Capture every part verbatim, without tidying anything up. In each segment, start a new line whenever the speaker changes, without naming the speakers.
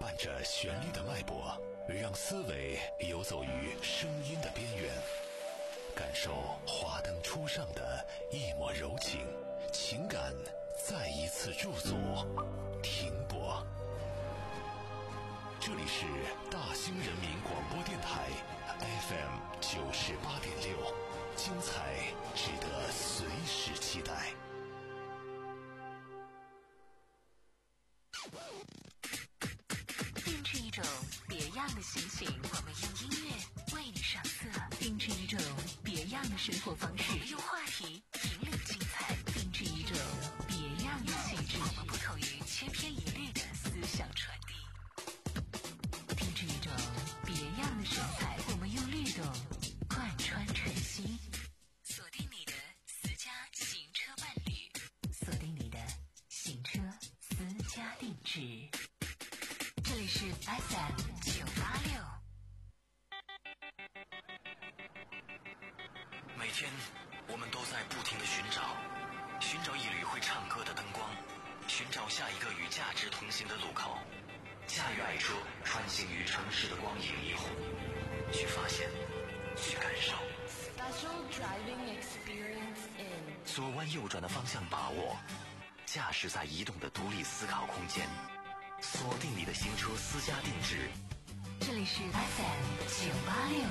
伴着旋律的脉搏，让思维游走于声音的边缘，感受华灯初上的一抹柔情，情感再一次驻足停泊。这里是大兴人民广播电台 F M 九十八点六，精彩值得随时期待。
定制一种别样的心情，我们用音乐为你上色；定制一种别样的生活方式，我们用话题引领精彩；定制一种别样的气质，我们不同于千篇一律的思想传递；定制一种别样的神采，我们用律动贯穿晨曦。锁定你的私家行车伴侣，锁定你的行车私家定制。这里是 F M 九八六。
每天我们都在不停地寻找，寻找一缕会唱歌的灯光，寻找下一个与价值同行的路口。驾驭爱车，穿行于城市的光影霓虹，去发现，去感受。
Special driving experience in
左弯右转的方向把握，驾驶在移动的独立思考空间。锁定你的行车私家定制，
这里是 F M 九八六。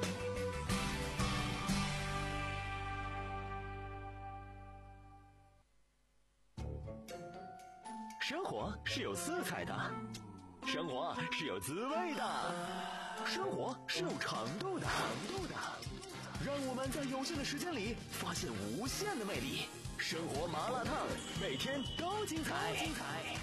生活是有色彩的，生活是有滋味的，生活是有长度的，长度的。让我们在有限的时间里发现无限的魅力。生活麻辣烫，每天都精彩，精彩。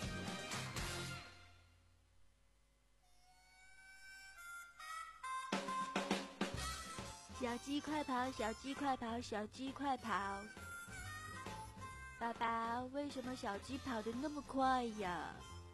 小鸡快跑，小鸡快跑，小鸡快跑！爸爸，为什么小鸡跑得那么快呀？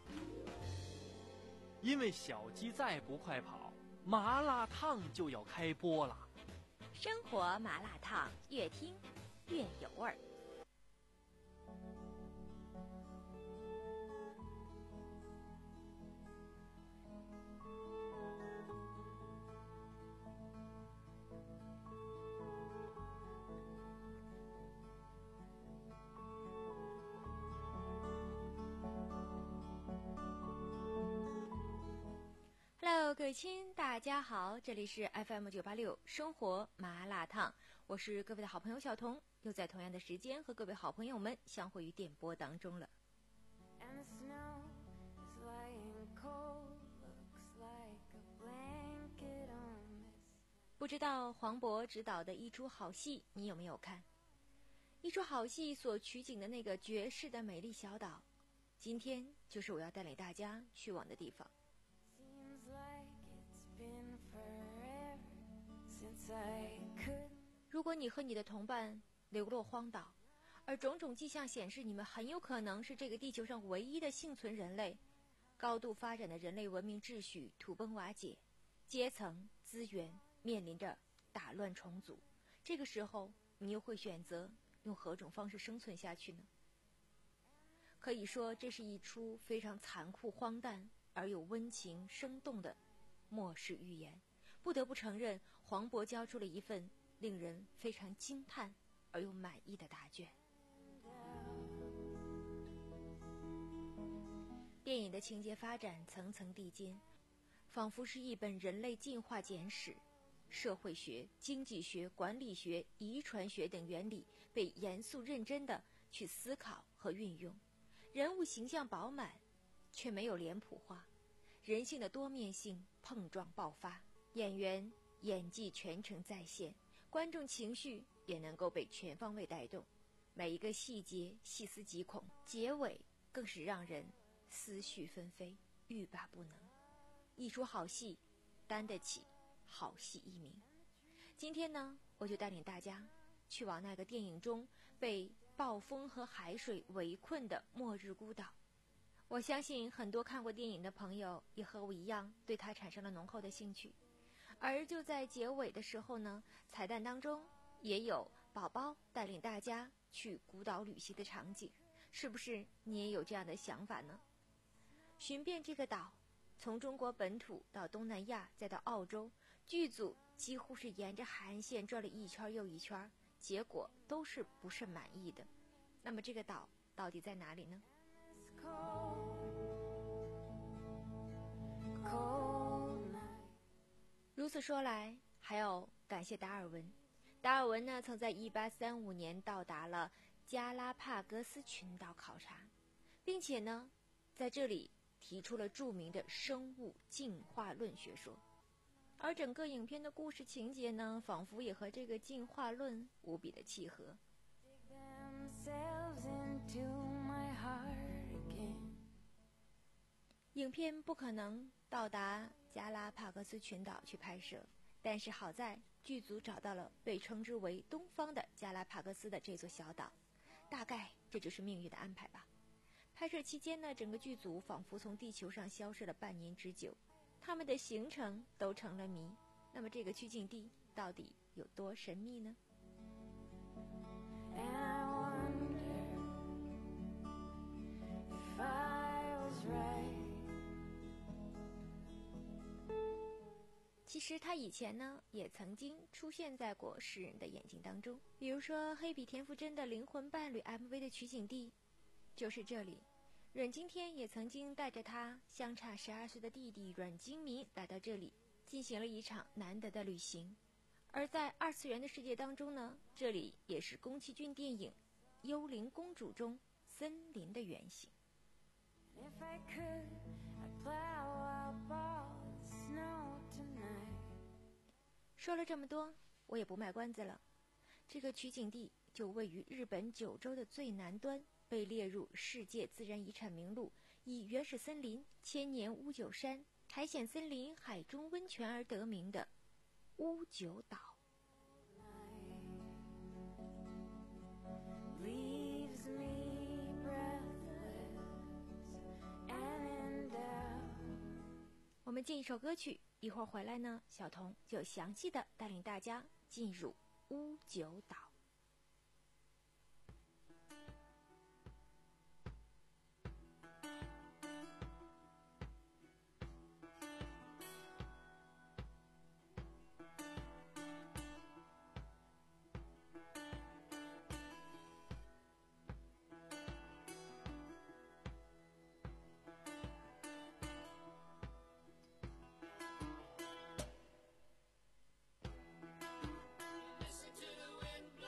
因为小鸡再不快跑，麻辣烫就要开播了。
生活麻辣烫，越听越有味儿。Hello， 各位亲，大家好，这里是 F M 九八六生活麻辣烫，我是各位的好朋友小彤，又在同样的时间和各位好朋友们相会于电波当中了。不知道黄渤执导的一出好戏你有没有看？一出好戏所取景的那个绝世的美丽小岛，今天就是我要带领大家去往的地方。如果你和你的同伴流落荒岛，而种种迹象显示你们很有可能是这个地球上唯一的幸存人类，高度发展的人类文明秩序土崩瓦解，阶层资源面临着打乱重组，这个时候你又会选择用何种方式生存下去呢？可以说这是一出非常残酷荒诞而又温情生动的末世预言。不得不承认，黄渤交出了一份令人非常惊叹而又满意的答卷。电影的情节发展层层递进，仿佛是一本人类进化简史，社会学、经济学、管理学、遗传学等原理被严肃认真地去思考和运用，人物形象饱满，却没有脸谱化，人性的多面性碰撞爆发，演员演技全程在线，观众情绪也能够被全方位带动，每一个细节细思极恐，结尾更是让人思绪纷飞，欲罢不能。一出好戏，担得起好戏一名。今天呢，我就带领大家去往那个电影中被暴风和海水围困的末日孤岛。我相信很多看过电影的朋友也和我一样对它产生了浓厚的兴趣。而就在结尾的时候呢，彩蛋当中也有宝宝带领大家去孤岛旅行的场景，是不是你也有这样的想法呢？寻遍这个岛， 从中国本土到东南亚再到澳洲，剧组几乎是沿着海岸线转了一圈又一圈，结果都是不甚满意的。那么这个岛到底在哪里呢？如此说来，还要感谢达尔文。达尔文呢，曾在一八三五年到达了加拉帕戈斯群岛考察，并且呢，在这里提出了著名的生物进化论学说。而整个影片的故事情节呢，仿佛也和这个进化论无比的契合。影片不可能到达加拉帕戈斯群岛去拍摄，但是好在剧组找到了被称之为东方的加拉帕戈斯的这座小岛，大概这就是命运的安排吧。拍摄期间呢，整个剧组仿佛从地球上消失了半年之久，他们的行程都成了谜。那么这个取景地到底有多神秘呢？其实他以前呢也曾经出现在过世人的眼睛当中，比如说黑比田馥甄的灵魂伴侣 M V 的取景地就是这里。阮经天也曾经带着他相差十二岁的弟弟阮经民来到这里，进行了一场难得的旅行。而在二次元的世界当中呢，这里也是宫崎骏电影《幽灵公主》中森林的原型。说了这么多，我也不卖关子了。这个取景地就位于日本九州的最南端，被列入世界自然遗产名录，以原始森林、千年乌九山、苔藓森林、海中温泉而得名的乌九岛。我们进一首歌曲，一会儿回来呢，小童就详细的带领大家进入乌九岛。
Listen to the wind blow.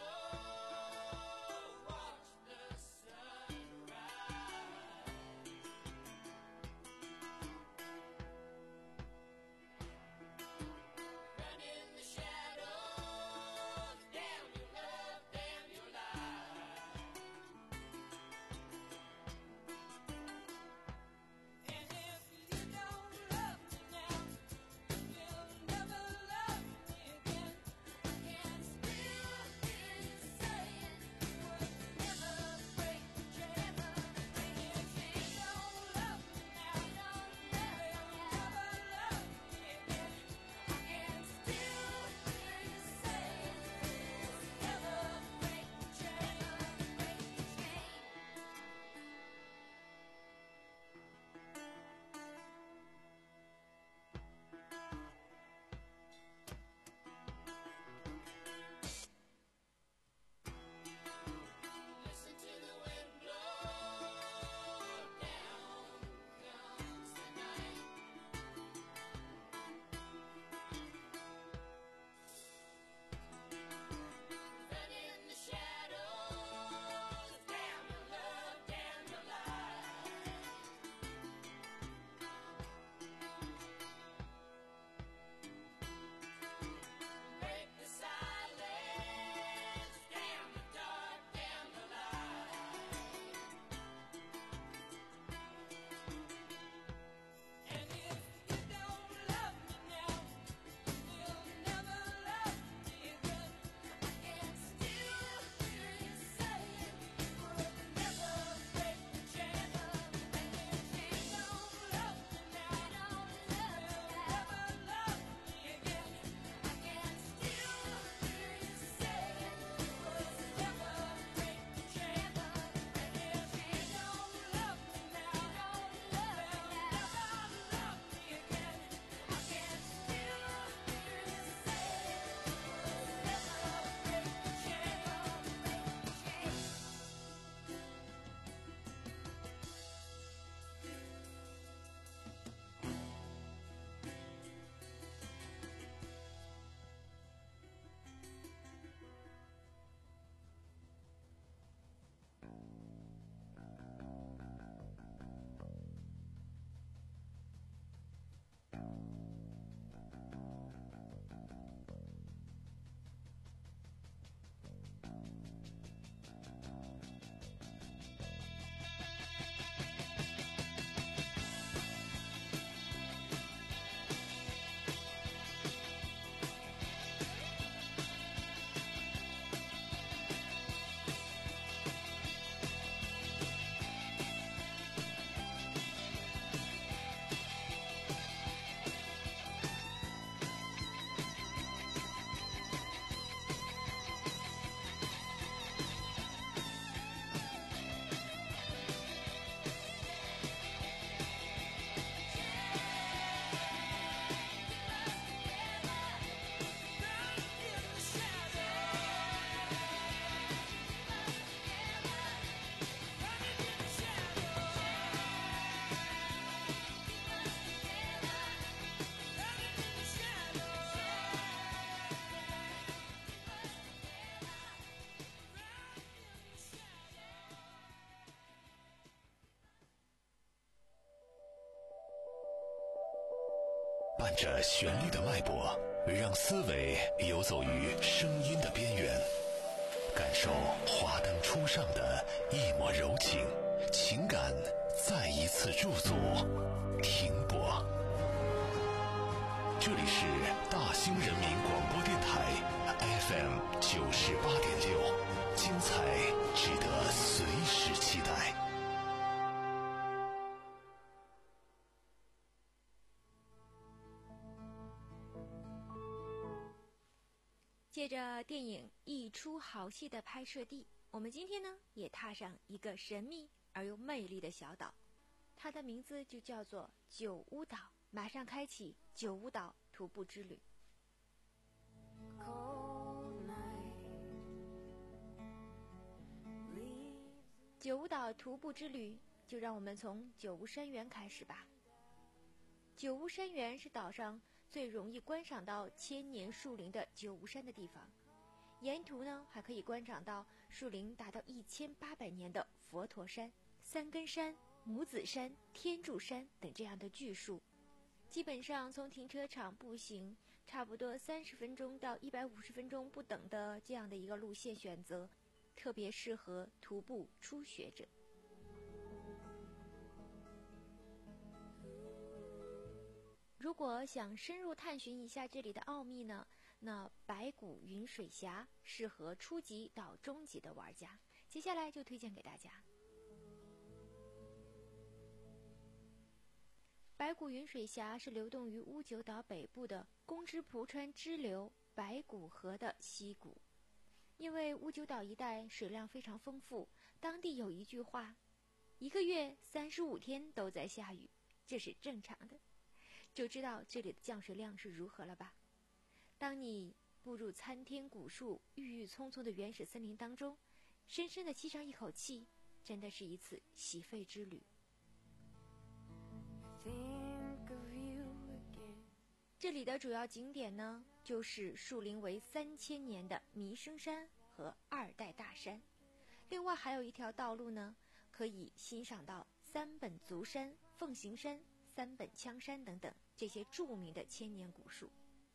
伴着旋律的脉搏，让思维游走于声音的边缘，感受华灯初上的一抹柔情，情感再一次驻足停泊。这里是大兴人民广播电台 F M 九十八点六，精彩值得随时期待。
借着电影一出好戏的拍摄地，我们今天呢也踏上一个神秘而又魅力的小岛，它的名字就叫做九屋岛。马上开启九屋岛徒步之旅。九屋岛徒步之旅，就让我们从九屋山园开始吧。九屋山园是岛上最容易观赏到千年树林的九屋山的地方，沿途呢还可以观赏到树龄达到一千八百年的佛陀山、三根山、母子山、天柱山等这样的巨树。基本上从停车场步行差不多三十分钟到一百五十分钟不等的这样的一个路线选择，特别适合徒步初学者。如果想深入探寻一下这里的奥秘呢，那白骨云水峡适合初级到中级的玩家，接下来就推荐给大家。白骨云水峡是流动于乌九岛北部的宫之蒲川支流白骨河的溪谷。因为乌九岛一带水量非常丰富，当地有一句话，一个月三十五天都在下雨，这是正常的，就知道这里的降水量是如何了吧。当你步入参天古树郁郁葱葱的原始森林当中，深深地吸上一口气，真的是一次洗肺之旅。这里的主要景点呢，就是树龄为三千年的弥生山和二代大山，另外还有一条道路呢，可以欣赏到三本足山、凤行山、三本枪山等等这些著名的千年古树。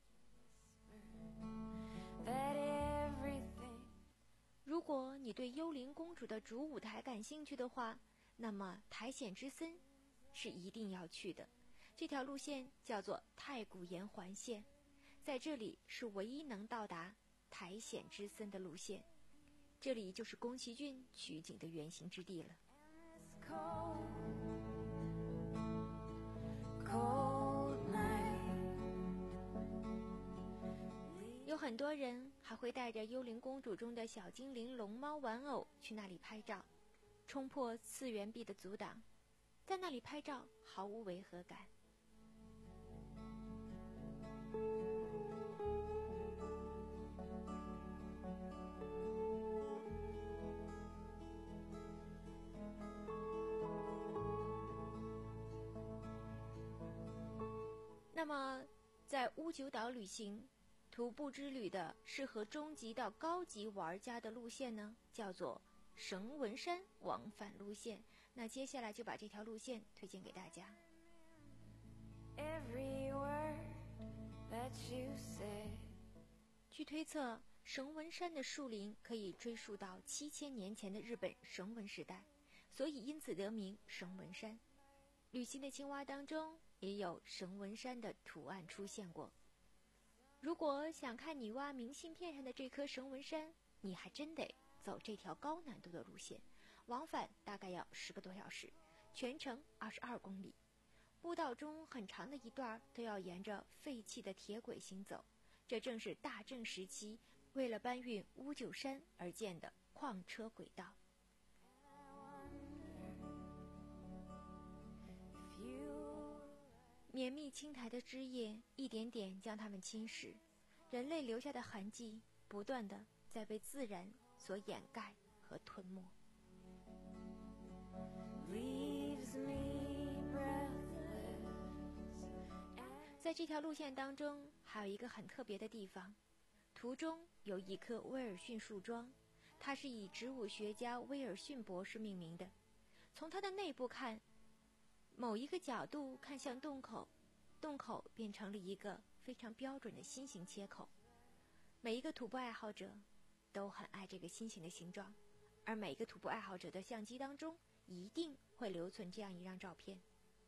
如果你对幽灵公主的主舞台感兴趣的话，那么苔藓之森是一定要去的。这条路线叫做太古岩环线，在这里是唯一能到达苔藓之森的路线，这里就是宫崎骏取景的原型之地了。有很多人还会带着幽灵公主中的小精灵龙猫玩偶去那里拍照，冲破次元壁的阻挡，在那里拍照毫无违和感。那么在乌九岛旅行徒步之旅的适合中级到高级玩家的路线呢，叫做绳文山往返路线。那接下来就把这条路线推荐给大家。据推测，绳文山的树龄可以追溯到七千年前的日本绳文时代，所以因此得名绳文山。旅行的青蛙当中也有绳文山的图案出现过。如果想看女娲明信片上的这颗绳文山，你还真得走这条高难度的路线，往返大概要十个多小时，全程二十二公里。步道中很长的一段都要沿着废弃的铁轨行走，这正是大正时期为了搬运乌九山而建的矿车轨道。绵密青苔的枝叶一点点将它们侵蚀，人类留下的痕迹不断地在被自然所掩盖和吞没。在这条路线当中还有一个很特别的地方，途中有一棵威尔逊树桩，它是以植物学家威尔逊博士命名的。从它的内部看，某一个角度看向洞口， 洞口变成了一个非常标准的心形切口。每一个徒步爱好者都很爱这个心形的形状，而每个徒步爱好者的相机当中一定会留存这样一张照片。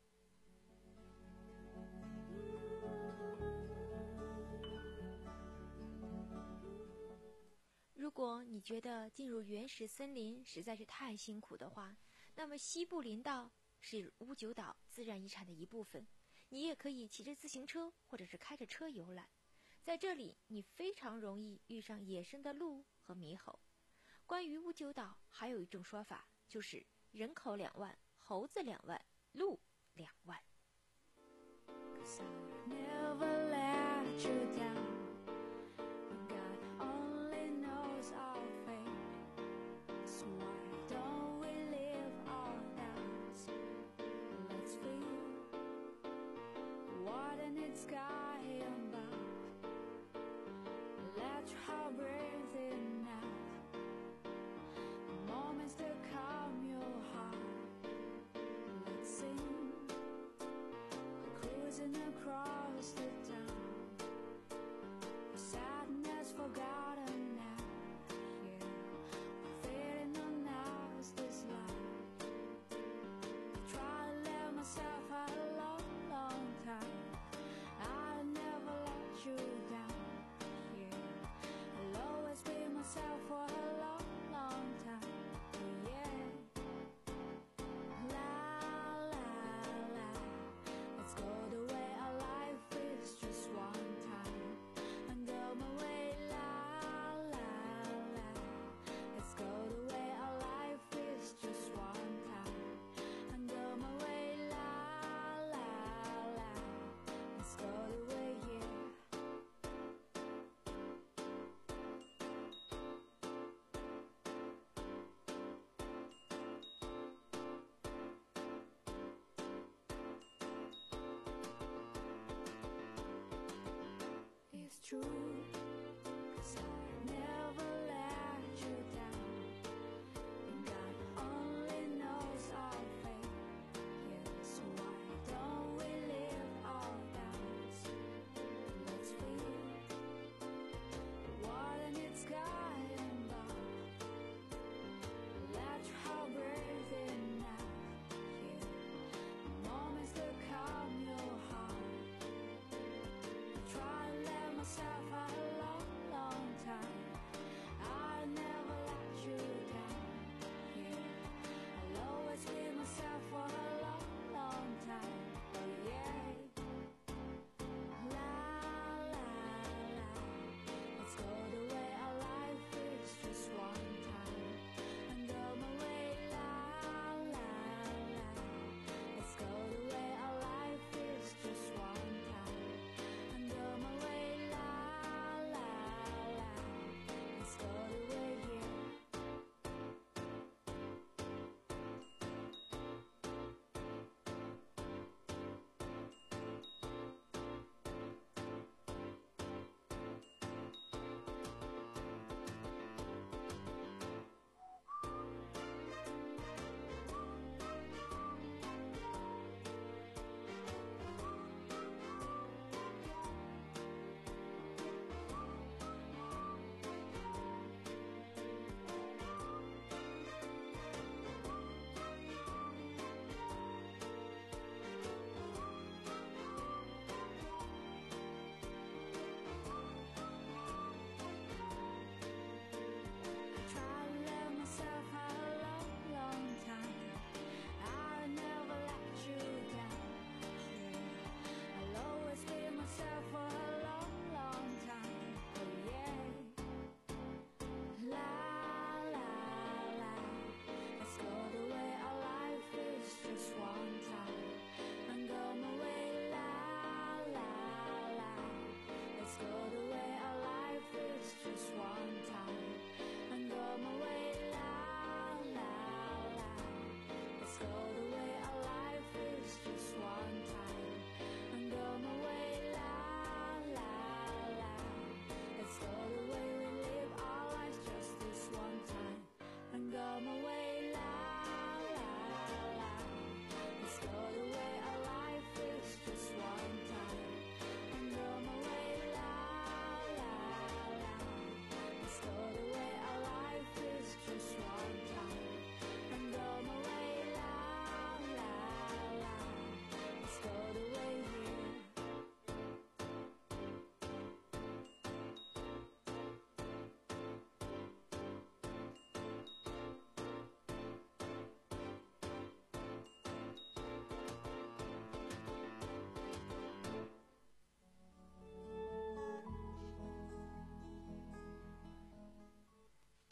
如果你觉得进入原始森林实在是太辛苦的话，那么西部林道是乌九岛自然遗产的一部分，你也可以骑着自行车或者是开着车游览。在这里你非常容易遇上野生的鹿和猕猴。关于乌九岛还有一种说法，就是人口两万，猴子两万，鹿两万。
True, 'cause I never let you down. And God only knows our fate. Yeah, so why don't we live our doubts? Let's feel what in its sky and above. Let your heart breathe in now. Yeah, moments that calm your heart. Try to let myself out.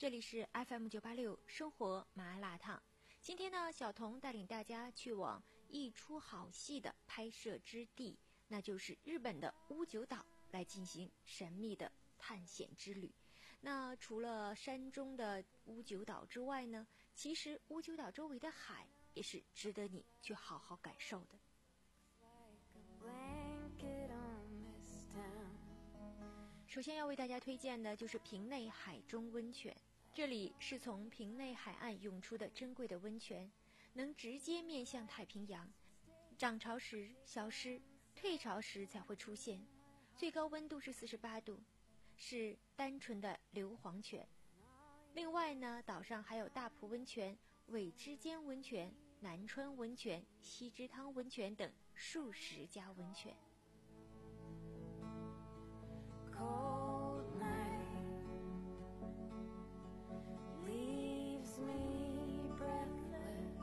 这里是 F M 九八六生活麻辣烫。今天呢，小童带领大家去往一出好戏的拍摄之地，那就是日本的屋久岛，来进行神秘的探险之旅。那除了山中的屋久岛之外呢，其实屋久岛周围的海也是值得你去好好感受的。首先要为大家推荐的就是平内海中温泉，这里是从平内海岸涌出的珍贵的温泉，能直接面向太平洋，涨潮时消失，退潮时才会出现，最高温度是四十八度，是单纯的硫磺泉。另外呢，岛上还有大埔温泉、尾之间温泉、南川温泉、西之汤温泉等数十家温泉。
Cold night leaves me breathless.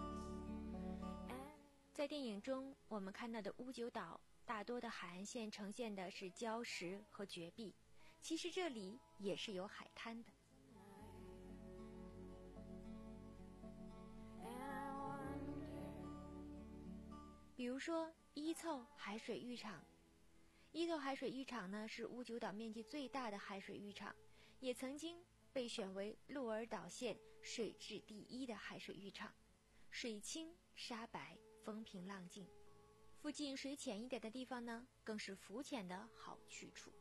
在电影中，我们看到的屋久岛大多的海岸线呈现的是礁石和绝壁，其实这里也是有海滩的。比如说伊凑海水浴场，伊凑海水浴场呢是屋久岛面积最大的海水浴场，也曾经被选为鹿儿岛县水质第一的海水浴场，水清沙白，风平浪静。附近水浅一点的地方呢，更是浮潜的好去处。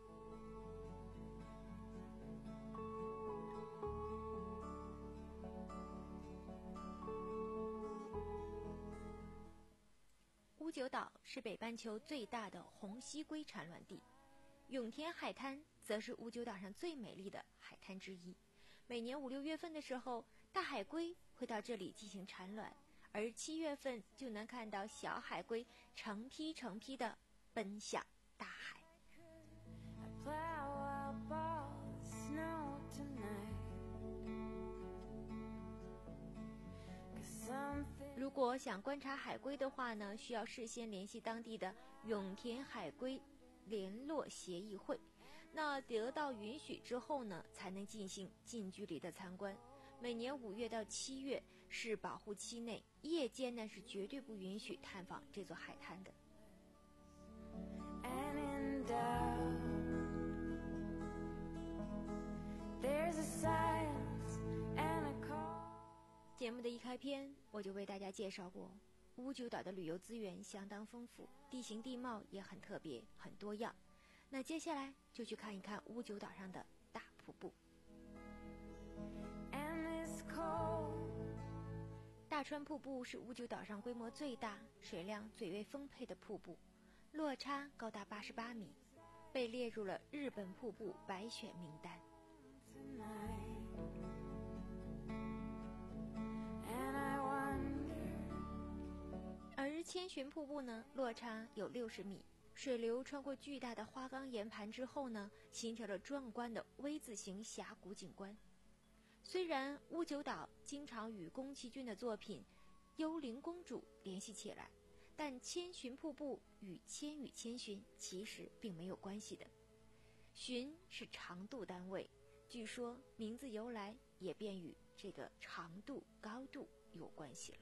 屋久岛是北半球最大的红蜥龟产卵地，永田海滩则是屋久岛上最美丽的海滩之一。每年五六月份的时候，大海龟会到这里进行产卵，而七月份就能看到小海龟成批成批的奔向大海。如果想观察海龟的话呢，需要事先联系当地的永田海龟联络协议会，那得到允许之后呢，才能进行近距离的参观。每年五月到七月是保护期内，夜间呢是绝对不允许探访这座海滩的。节目的一开篇，我就为大家介绍过，屋久岛的旅游资源相当丰富，地形地貌也很特别，很多样。那接下来就去看一看屋久岛上的大瀑布。大川瀑布是屋久岛上规模最大、水量最为丰沛的瀑布，落差高达八十八米，被列入了日本瀑布百选名单。而千寻瀑布呢，落差有六十米，水流穿过巨大的花岗岩盘之后呢，形成了壮观的 V 字形峡谷景观。虽然屋久岛经常与宫崎骏的作品《幽灵公主》联系起来，但千寻瀑布与千与千寻其实并没有关系的。寻是长度单位，据说名字由来也便与这个长度、高度有关系了。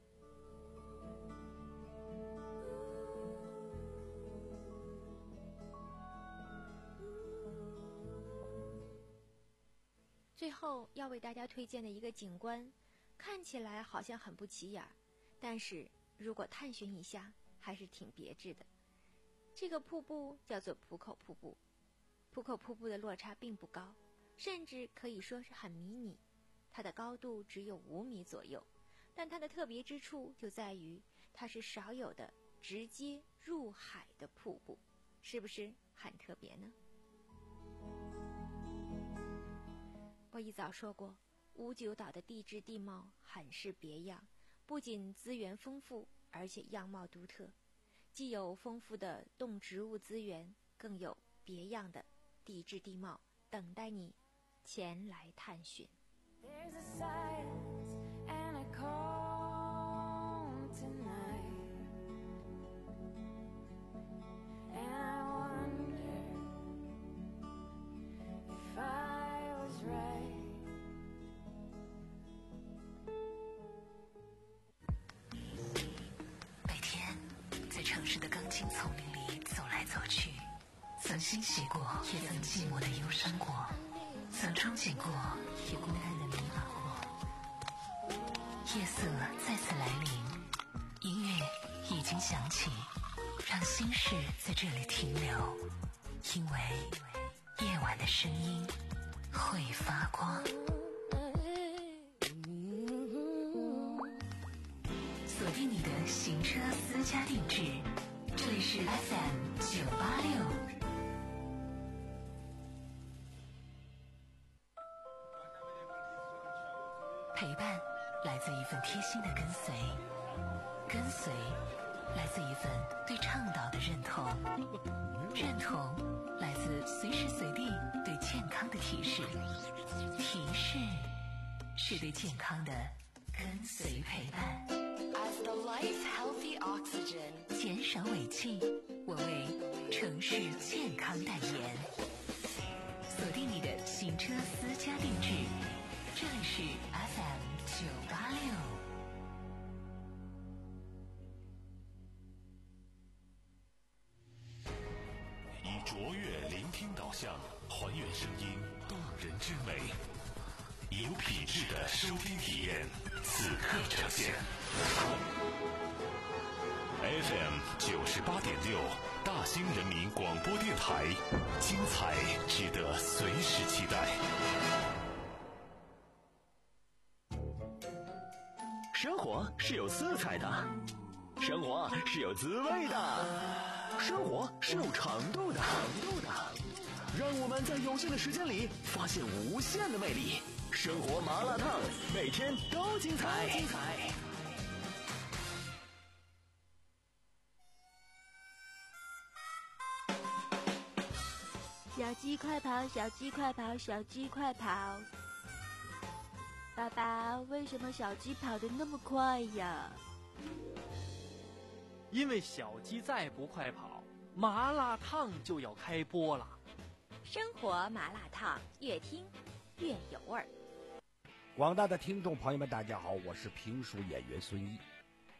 最后要为大家推荐的一个景观，看起来好像很不起眼，但是如果探寻一下，还是挺别致的。这个瀑布叫做浦口瀑布，浦口瀑布的落差并不高，甚至可以说是很迷你，它的高度只有五米左右，但它的特别之处就在于它是少有的直接入海的瀑布，是不是很特别呢？我一早说过，屋久岛的地质地貌很是别样，不仅资源丰富，而且样貌独特，既有丰富的动植物资源，更有别样的地质地貌等待你前来探寻。
钢筋丛林里走来走去，曾欣喜过，也曾寂寞的忧伤过，曾憧憬过，也孤单的迷茫过。夜色再次来临，音乐已经响起，让心事在这里停留，因为夜晚的声音会发光。锁定你的行车私家定制，这里是 F M 九八六。陪伴来自一份贴心的跟随，跟随来自一份对倡导的认同，认同来自随时随地对健康的提示，提示是对健康的跟随陪伴。
As the life healthy oxygen，
减少尾气，我为城市健康代言。锁定你的行车私家定制，这里是 F M 九八六。
以卓越聆听导向，还原声音动人之美，有品质的收听体验，此刻呈现。F M 九十八点六，大兴人民广播电台，精彩值得随时期待。
生活是有色彩的，生活是有滋味的，生活是有长度的，长度的。让我们在有限的时间里发现无限的魅力。生活麻辣烫，每天都精彩。精彩。
小鸡快跑，小鸡快跑，小鸡快跑！爸爸，为什么小鸡跑得那么快呀？
因为小鸡再不快跑，麻辣烫就要开播了。
生活麻辣烫，越听越有味儿。
广大的听众朋友们，大家好，我是评书演员孙一。